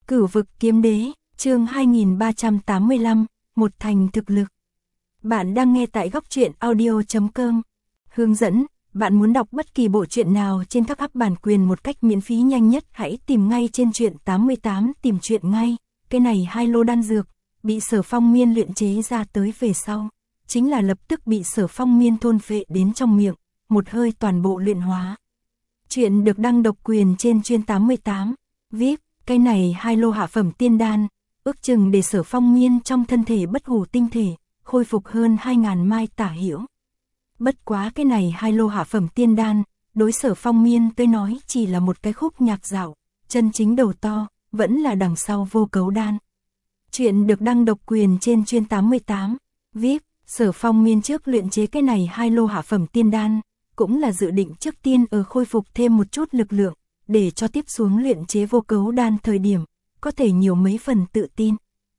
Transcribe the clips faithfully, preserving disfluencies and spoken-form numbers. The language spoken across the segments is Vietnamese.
Cửu vực kiếm đế, chương hai nghìn ba trăm tám mươi lăm, một thành thực lực. Bạn đang nghe tại góc truyện audio chấm com. Hướng dẫn, bạn muốn đọc bất kỳ bộ truyện nào trên các app bản quyền một cách miễn phí nhanh nhất, hãy tìm ngay trên truyện tám mươi tám, tìm truyện ngay. Cái này hai lô đan dược, bị Sở Phong Miên luyện chế ra tới về sau, chính là lập tức bị Sở Phong Miên thôn phệ đến trong miệng, một hơi toàn bộ luyện hóa. Chuyện được đăng độc quyền trên truyện tám mươi tám, vê i pê. Cái này hai lô hạ phẩm tiên đan, ước chừng để Sở Phong Miên trong thân thể bất hủ tinh thể, khôi phục hơn hai ngàn mai tả hữu. Bất quá cái này hai lô hạ phẩm tiên đan, đối Sở Phong Miên tới nói chỉ là một cái khúc nhạc dạo, chân chính đầu to, vẫn là đằng sau vô cấu đan. Chuyện được đăng độc quyền trên truyện tám mươi tám, vê i pê. Sở Phong Miên trước luyện chế cái này hai lô hạ phẩm tiên đan, cũng là dự định trước tiên ở khôi phục thêm một chút lực lượng, để cho tiếp xuống luyện chế vô cấu đan thời điểm, có thể nhiều mấy phần tự tin.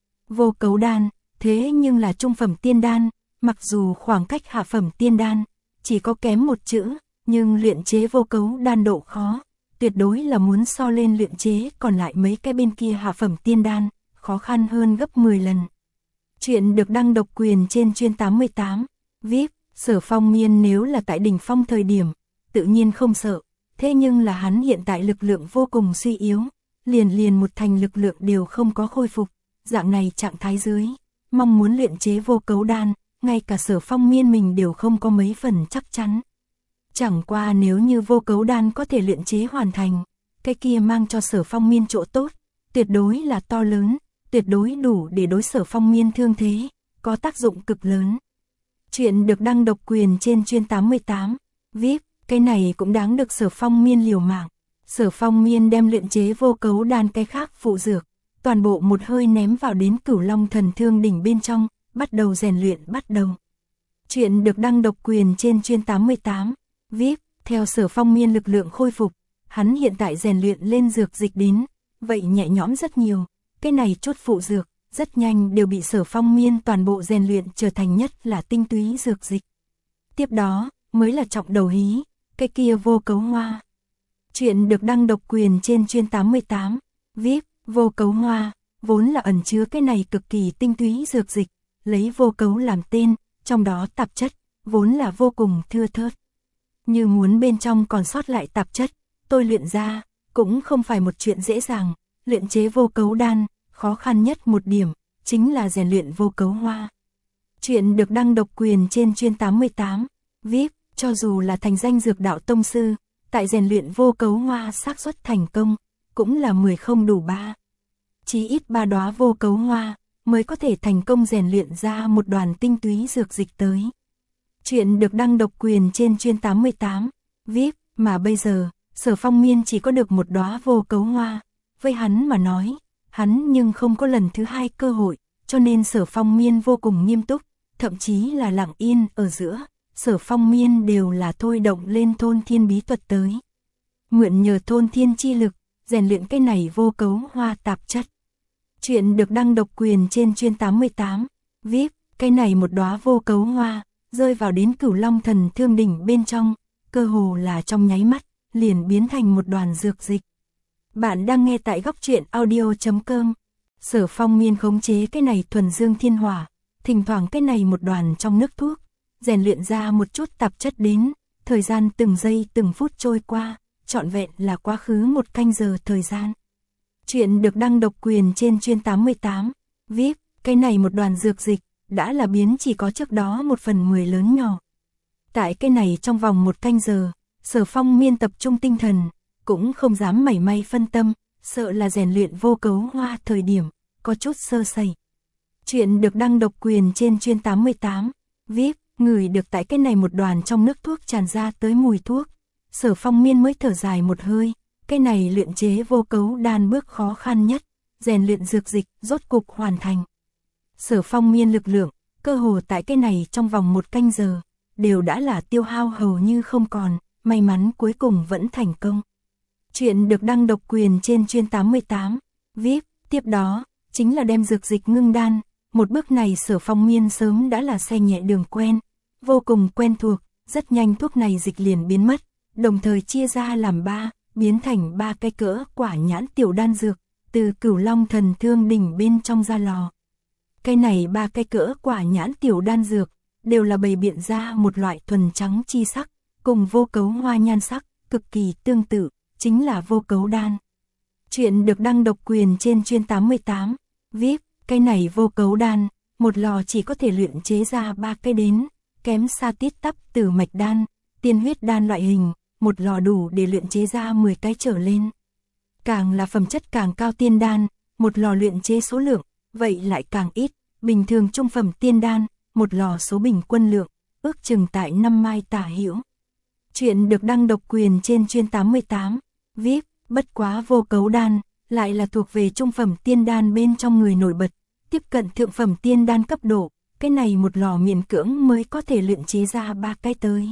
Vô cấu đan, thế nhưng là trung phẩm tiên đan, mặc dù khoảng cách hạ phẩm tiên đan, chỉ có kém một chữ, nhưng luyện chế vô cấu đan độ khó, tuyệt đối là muốn so lên luyện chế còn lại mấy cái bên kia hạ phẩm tiên đan, khó khăn hơn gấp mười lần. Chuyện được đăng độc quyền trên truyện tám mươi tám, vê i pê. Sở Phong Miên nếu là tại đỉnh phong thời điểm, tự nhiên không sợ. Thế nhưng là hắn hiện tại lực lượng vô cùng suy yếu, liền liền một thành lực lượng đều không có khôi phục, dạng này trạng thái dưới, mong muốn luyện chế vô cấu đan, ngay cả Sở Phong Miên mình đều không có mấy phần chắc chắn. Chẳng qua nếu như vô cấu đan có thể luyện chế hoàn thành, cái kia mang cho Sở Phong Miên chỗ tốt, tuyệt đối là to lớn, tuyệt đối đủ để đối Sở Phong Miên thương thế, có tác dụng cực lớn. Chuyện được đăng độc quyền trên truyện tám mươi tám, vê i pê. Cái này cũng đáng được Sở Phong Miên liều mạng. Sở Phong Miên đem luyện chế vô cấu đan cái khác phụ dược, toàn bộ một hơi ném vào đến Cửu Long Thần Thương đỉnh bên trong, bắt đầu rèn luyện bắt đầu. Chuyện được đăng độc quyền trên truyện tám mươi tám, vê i pê. Theo Sở Phong Miên lực lượng khôi phục, hắn hiện tại rèn luyện lên dược dịch đến, vậy nhẹ nhõm rất nhiều. Cái này chút phụ dược, rất nhanh đều bị Sở Phong Miên toàn bộ rèn luyện trở thành nhất là tinh túy dược dịch. Tiếp đó, mới là trọng đầu hí, cái kia vô cấu hoa. Chuyện được đăng độc quyền trên truyện tám mươi tám, vê i pê. Vô cấu hoa, vốn là ẩn chứa cái này cực kỳ tinh túy dược dịch, lấy vô cấu làm tên, trong đó tạp chất, vốn là vô cùng thưa thớt. Như muốn bên trong còn sót lại tạp chất, tôi luyện ra, cũng không phải một chuyện dễ dàng, luyện chế vô cấu đan, khó khăn nhất một điểm, chính là rèn luyện vô cấu hoa. Chuyện được đăng độc quyền trên truyện tám mươi tám, vê i pê. Cho dù là thành danh dược đạo tông sư, tại rèn luyện vô cấu hoa xác suất thành công, cũng là mười không đủ ba. Chỉ ít ba đóa vô cấu hoa, mới có thể thành công rèn luyện ra một đoàn tinh túy dược dịch tới. Chuyện được đăng độc quyền trên truyện tám mươi tám, vê i pê. Mà bây giờ, Sở Phong Miên chỉ có được một đóa vô cấu hoa. Với hắn mà nói, hắn nhưng không có lần thứ hai cơ hội, cho nên Sở Phong Miên vô cùng nghiêm túc, thậm chí là lặng yên ở giữa. Sở Phong Miên đều là thôi động lên thôn thiên bí thuật tới. Mượn nhờ thôn thiên chi lực, rèn luyện cái này vô cấu hoa tạp chất. Chuyện được đăng độc quyền trên truyện tám mươi tám, vê i pê. Cái này một đóa vô cấu hoa, rơi vào đến Cửu Long Thần Thương đỉnh bên trong, cơ hồ là trong nháy mắt, liền biến thành một đoàn dược dịch. Bạn đang nghe tại góc truyện audio chấm com. Sở Phong Miên khống chế cái này thuần dương thiên hỏa, thỉnh thoảng cái này một đoàn trong nước thuốc, rèn luyện ra một chút tạp chất đến, thời gian từng giây từng phút trôi qua, trọn vẹn là quá khứ một canh giờ thời gian. Chuyện được đăng độc quyền trên truyện tám mươi tám, vê i pê. Cái này một đoàn dược dịch, đã là biến chỉ có trước đó một phần mười lớn nhỏ. Tại cái này trong vòng một canh giờ, Sở Phong Miên tập trung tinh thần, cũng không dám mảy may phân tâm, sợ là rèn luyện vô cấu hoa thời điểm, có chút sơ sẩy. Chuyện được đăng độc quyền trên truyện tám mươi tám, vê i pê. Ngửi được tại cái này một đoàn trong nước thuốc tràn ra tới mùi thuốc, Sở Phong Miên mới thở dài một hơi, cái này luyện chế vô cấu đan bước khó khăn nhất, rèn luyện dược dịch rốt cục hoàn thành. Sở Phong Miên lực lượng, cơ hồ tại cái này trong vòng một canh giờ, đều đã là tiêu hao hầu như không còn, may mắn cuối cùng vẫn thành công. Chuyện được đăng độc quyền trên truyện tám mươi tám, vê i pê. Tiếp đó, chính là đem dược dịch ngưng đan, một bước này Sở Phong Miên sớm đã là xe nhẹ đường quen, vô cùng quen thuộc, rất nhanh thuốc này dịch liền biến mất, đồng thời chia ra làm ba, biến thành ba cái cỡ quả nhãn tiểu đan dược, từ Cửu Long Thần Thương đỉnh bên trong ra lò. Cái này ba cái cỡ quả nhãn tiểu đan dược, đều là bày biện ra một loại thuần trắng chi sắc, cùng vô cấu hoa nhan sắc, cực kỳ tương tự, chính là vô cấu đan. Chuyện được đăng độc quyền trên chuyên tám mươi tám, vê i pê, cái này vô cấu đan, một lò chỉ có thể luyện chế ra ba cái đến, kém xa tít tắp tử mạch đan, tiên huyết đan loại hình, một lò đủ để luyện chế ra mười cái trở lên. Càng là phẩm chất càng cao tiên đan, một lò luyện chế số lượng, vậy lại càng ít, bình thường trung phẩm tiên đan, một lò số bình quân lượng, ước chừng tại năm mai tả hữu. Chuyện được đăng độc quyền trên chuyên tám mươi tám, vê i pê, bất quá vô cấu đan, lại là thuộc về trung phẩm tiên đan bên trong người nổi bật, tiếp cận thượng phẩm tiên đan cấp độ, cái này một lò miễn cưỡng mới có thể luyện chế ra ba cái tới.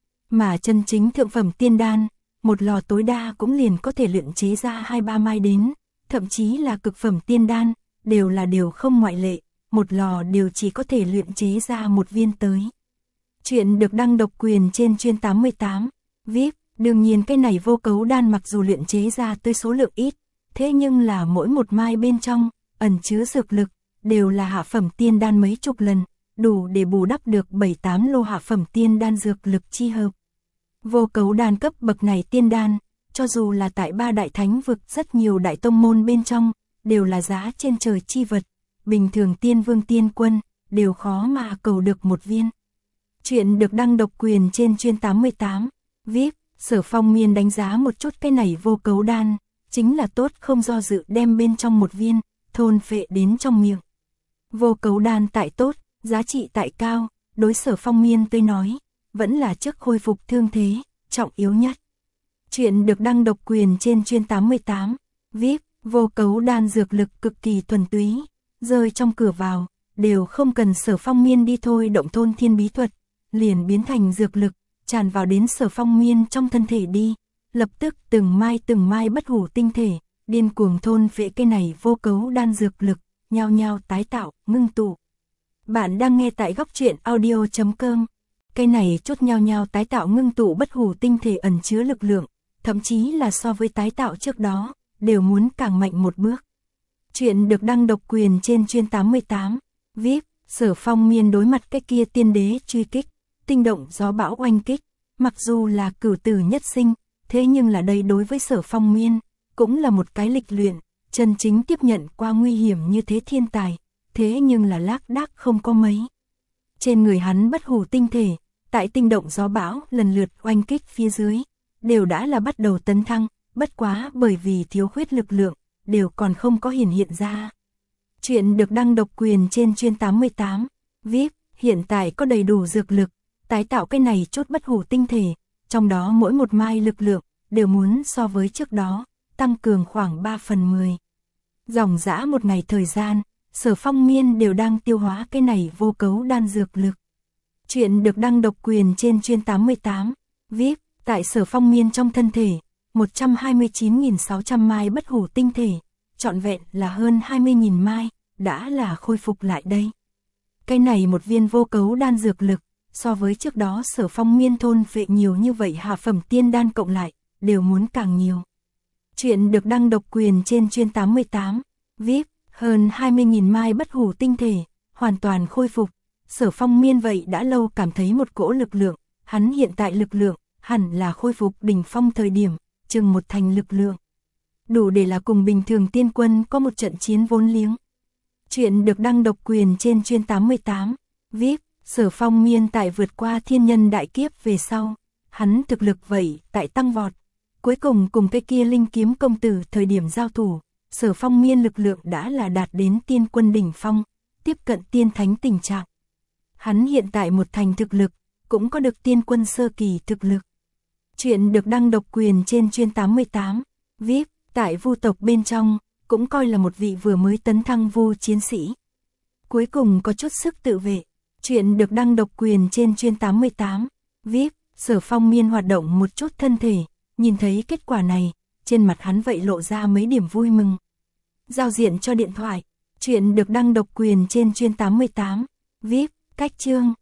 Mà chân chính thượng phẩm tiên đan, một lò tối đa cũng liền có thể luyện chế ra hai ba mai đến, thậm chí là cực phẩm tiên đan, đều là đều không ngoại lệ, một lò đều chỉ có thể luyện chế ra một viên tới. Chuyện được đăng độc quyền trên chuyên tám mươi tám, vê i pê, đương nhiên cái này vô cấu đan mặc dù luyện chế ra tới số lượng ít, thế nhưng là mỗi một mai bên trong, ẩn chứa dược lực, đều là hạ phẩm tiên đan mấy chục lần, đủ để bù đắp được bảy tám lô hạ phẩm tiên đan dược lực chi hợp. Vô cấu đan cấp bậc này tiên đan, cho dù là tại ba đại thánh vực rất nhiều đại tông môn bên trong, đều là giá trên trời chi vật, bình thường tiên vương tiên quân, đều khó mà cầu được một viên. Chuyện được đăng độc quyền trên chuyên tám mươi tám, vê i pê, Sở Phong Miên đánh giá một chút cái này vô cấu đan, chính là tốt không do dự đem bên trong một viên, thôn phệ đến trong miệng. Vô cấu đan tại tốt, giá trị tại cao, đối Sở Phong Miên tôi nói, vẫn là trước khôi phục thương thế, trọng yếu nhất. Chuyện được đăng độc quyền trên chuyên tám mươi tám, vê i pê, vô cấu đan dược lực cực kỳ thuần túy, rơi trong cửa vào, đều không cần Sở Phong Miên đi thôi động thôn thiên bí thuật, liền biến thành dược lực, tràn vào đến Sở Phong Miên trong thân thể đi, lập tức từng mai từng mai bất hủ tinh thể, điên cuồng thôn phệ cái này vô cấu đan dược lực, nhao nhao tái tạo, ngưng tụ. Bạn đang nghe tại góc truyện audio chấm com. Cái này chút nhao nhao tái tạo ngưng tụ bất hủ tinh thể ẩn chứa lực lượng, thậm chí là so với tái tạo trước đó, đều muốn càng mạnh một bước. Chuyện được đăng độc quyền trên chuyên tám mươi tám, vê i pê, Sở Phong Miên đối mặt cái kia tiên đế truy kích, tinh động gió bão oanh kích, mặc dù là cửu tử nhất sinh, thế nhưng là đây đối với Sở Phong Miên, cũng là một cái lịch luyện, chân chính tiếp nhận qua nguy hiểm như thế thiên tài, thế nhưng là lác đác không có mấy. Trên người hắn bất hủ tinh thể, tại tinh động gió bão lần lượt oanh kích phía dưới, đều đã là bắt đầu tấn thăng, bất quá bởi vì thiếu khuyết lực lượng, đều còn không có hiển hiện ra. Chuyện được đăng độc quyền trên chuyên tám mươi tám, vê i pê, hiện tại có đầy đủ dược lực, tái tạo cái này chút bất hủ tinh thể, trong đó mỗi một mai lực lượng, đều muốn so với trước đó, tăng cường khoảng ba phần mười. Dòng dã một ngày thời gian, Sở Phong Miên đều đang tiêu hóa cái này vô cấu đan dược lực. Chuyện được đăng độc quyền trên chuyên tám mươi tám, vê i pê, tại Sở Phong Miên trong thân thể, một trăm hai mươi chín nghìn sáu trăm mai bất hủ tinh thể, trọn vẹn là hơn hai mươi nghìn mai, đã là khôi phục lại đây. Cái này một viên vô cấu đan dược lực, so với trước đó Sở Phong Miên thôn phệ nhiều như vậy hạ phẩm tiên đan cộng lại, đều muốn càng nhiều. Chuyện được đăng độc quyền trên chuyên tám mươi tám, vê i pê, hơn hai mươi nghìn mai bất hủ tinh thể, hoàn toàn khôi phục. Sở Phong Miên vậy đã lâu cảm thấy một cỗ lực lượng, hắn hiện tại lực lượng, hẳn là khôi phục đỉnh phong thời điểm, chừng một thành lực lượng. Đủ để là cùng bình thường tiên quân có một trận chiến vốn liếng. Chuyện được đăng độc quyền trên chuyên tám mươi tám, vê i pê, Sở Phong Miên tại vượt qua thiên nhân đại kiếp về sau, hắn thực lực vậy tại tăng vọt. Cuối cùng cùng cái kia linh kiếm công tử thời điểm giao thủ, Sở Phong Miên lực lượng đã là đạt đến tiên quân đỉnh phong, tiếp cận tiên thánh tình trạng. Hắn hiện tại một thành thực lực, cũng có được tiên quân sơ kỳ thực lực. Chuyện được đăng độc quyền trên chuyên tám mươi tám, vê i pê, tại Vu tộc bên trong, cũng coi là một vị vừa mới tấn thăng Vu chiến sĩ. Cuối cùng có chút sức tự vệ. Chuyện được đăng độc quyền trên chuyên tám mươi tám, vê i pê, Sở Phong Miên hoạt động một chút thân thể, nhìn thấy kết quả này, trên mặt hắn vậy lộ ra mấy điểm vui mừng. Giao diện cho điện thoại. Chuyện được đăng độc quyền trên chuyên tám mươi tám, vê i pê, cách chương.